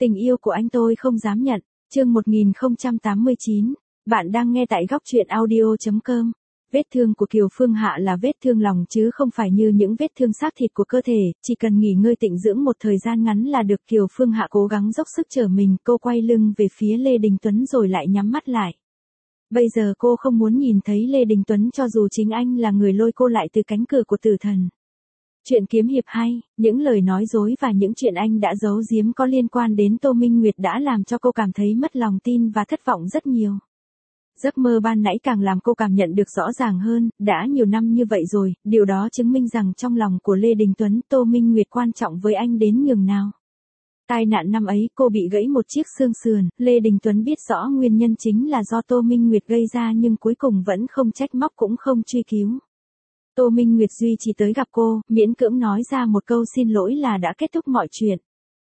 Tình yêu của anh tôi không dám nhận. Chương 1089. Bạn đang nghe tại góc truyện audio.com. Vết thương của Kiều Phương Hạ là vết thương lòng chứ không phải như những vết thương xác thịt của cơ thể, chỉ cần nghỉ ngơi tịnh dưỡng một thời gian ngắn là được. Kiều Phương Hạ cố gắng dốc sức trở mình, cô quay lưng về phía Lê Đình Tuấn rồi lại nhắm mắt lại. Bây giờ cô không muốn nhìn thấy Lê Đình Tuấn cho dù chính anh là người lôi cô lại từ cánh cửa của tử thần. Chuyện kiếm hiệp hay, những lời nói dối và những chuyện anh đã giấu giếm có liên quan đến Tô Minh Nguyệt đã làm cho cô cảm thấy mất lòng tin và thất vọng rất nhiều. Giấc mơ ban nãy càng làm cô cảm nhận được rõ ràng hơn, đã nhiều năm như vậy rồi, điều đó chứng minh rằng trong lòng của Lê Đình Tuấn, Tô Minh Nguyệt quan trọng với anh đến nhường nào. Tai nạn năm ấy cô bị gãy một chiếc xương sườn, Lê Đình Tuấn biết rõ nguyên nhân chính là do Tô Minh Nguyệt gây ra nhưng cuối cùng vẫn không trách móc cũng không truy cứu. Tô Minh Nguyệt duy chỉ tới gặp cô, miễn cưỡng nói ra một câu xin lỗi là đã kết thúc mọi chuyện.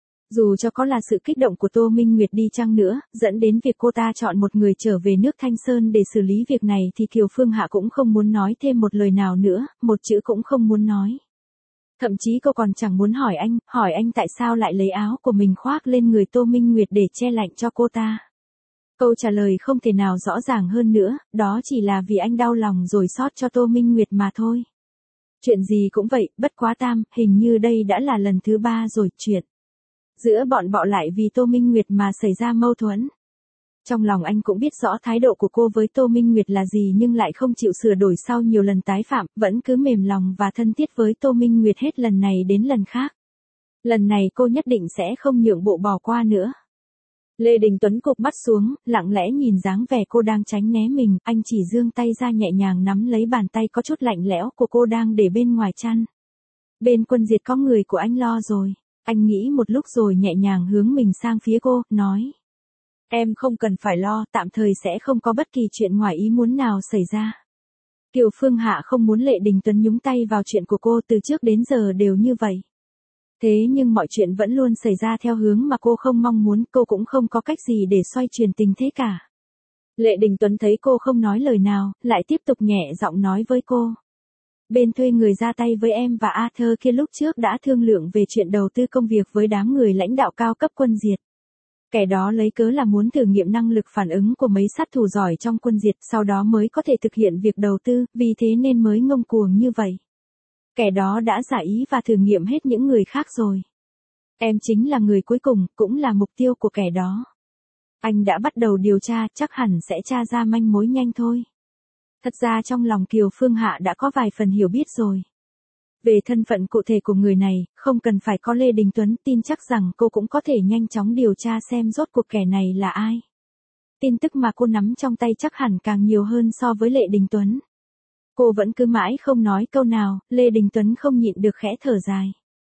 Dù cho có là sự kích động của Tô Minh Nguyệt đi chăng nữa, dẫn đến việc cô ta chọn một người trở về nước Thanh Sơn để xử lý việc này thì Kiều Phương Hạ cũng không muốn nói thêm một lời nào nữa, một chữ cũng không muốn nói. Thậm chí cô còn chẳng muốn hỏi anh tại sao lại lấy áo của mình khoác lên người Tô Minh Nguyệt để che lạnh cho cô ta. Câu trả lời không thể nào rõ ràng hơn nữa, đó chỉ là vì anh đau lòng rồi xót cho Tô Minh Nguyệt mà thôi. Chuyện gì cũng vậy, bất quá hình như đây đã là lần thứ 3 rồi, chuyện giữa bọn họ lại vì Tô Minh Nguyệt mà xảy ra mâu thuẫn. Trong lòng anh cũng biết rõ thái độ của cô với Tô Minh Nguyệt là gì nhưng lại không chịu sửa đổi sau nhiều lần tái phạm, vẫn cứ mềm lòng và thân thiết với Tô Minh Nguyệt hết lần này đến lần khác. Lần này cô nhất định sẽ không nhượng bộ bỏ qua nữa. Lê Đình Tuấn cụp mắt xuống, lặng lẽ nhìn dáng vẻ cô đang tránh né mình, anh chỉ giương tay ra nhẹ nhàng nắm lấy bàn tay có chút lạnh lẽo của cô đang để bên ngoài chăn. Bên Quân Diệt có người của anh lo rồi. Anh nghĩ một lúc rồi nhẹ nhàng hướng mình sang phía cô, nói. Em không cần phải lo, tạm thời sẽ không có bất kỳ chuyện ngoài ý muốn nào xảy ra. Kiều Phương Hạ không muốn Lê Đình Tuấn nhúng tay vào chuyện của cô, từ trước đến giờ đều như vậy. Thế nhưng mọi chuyện vẫn luôn xảy ra theo hướng mà cô không mong muốn, cô cũng không có cách gì để xoay chuyển tình thế cả. Lê Đình Tuấn thấy cô không nói lời nào, lại tiếp tục nhẹ giọng nói với cô. Bên thuê người ra tay với em và Arthur kia lúc trước đã thương lượng về chuyện đầu tư công việc với đám người lãnh đạo cao cấp Quân Diệt. Kẻ đó lấy cớ là muốn thử nghiệm năng lực phản ứng của mấy sát thủ giỏi trong Quân Diệt, sau đó mới có thể thực hiện việc đầu tư, vì thế nên mới ngông cuồng như vậy. Kẻ đó đã giả ý và thử nghiệm hết những người khác rồi. Em chính là người cuối cùng, cũng là mục tiêu của kẻ đó. Anh đã bắt đầu điều tra, chắc hẳn sẽ tra ra manh mối nhanh thôi. Thật ra trong lòng Kiều Phương Hạ đã có vài phần hiểu biết rồi. Về thân phận cụ thể của người này, không cần phải có Lê Đình Tuấn, tin chắc rằng cô cũng có thể nhanh chóng điều tra xem rốt cuộc kẻ này là ai. Tin tức mà cô nắm trong tay chắc hẳn càng nhiều hơn so với Lê Đình Tuấn. Cô vẫn cứ mãi không nói câu nào, Lê Đình Tuấn không nhịn được khẽ thở dài.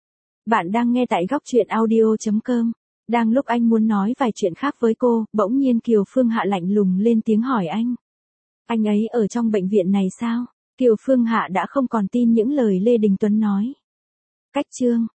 Bạn đang nghe tại góc truyện audio.com. Đang lúc anh muốn nói vài chuyện khác với cô, bỗng nhiên Kiều Phương Hạ lạnh lùng lên tiếng hỏi anh. Anh ấy ở trong bệnh viện này sao? Kiều Phương Hạ đã không còn tin những lời Lê Đình Tuấn nói. Cách chương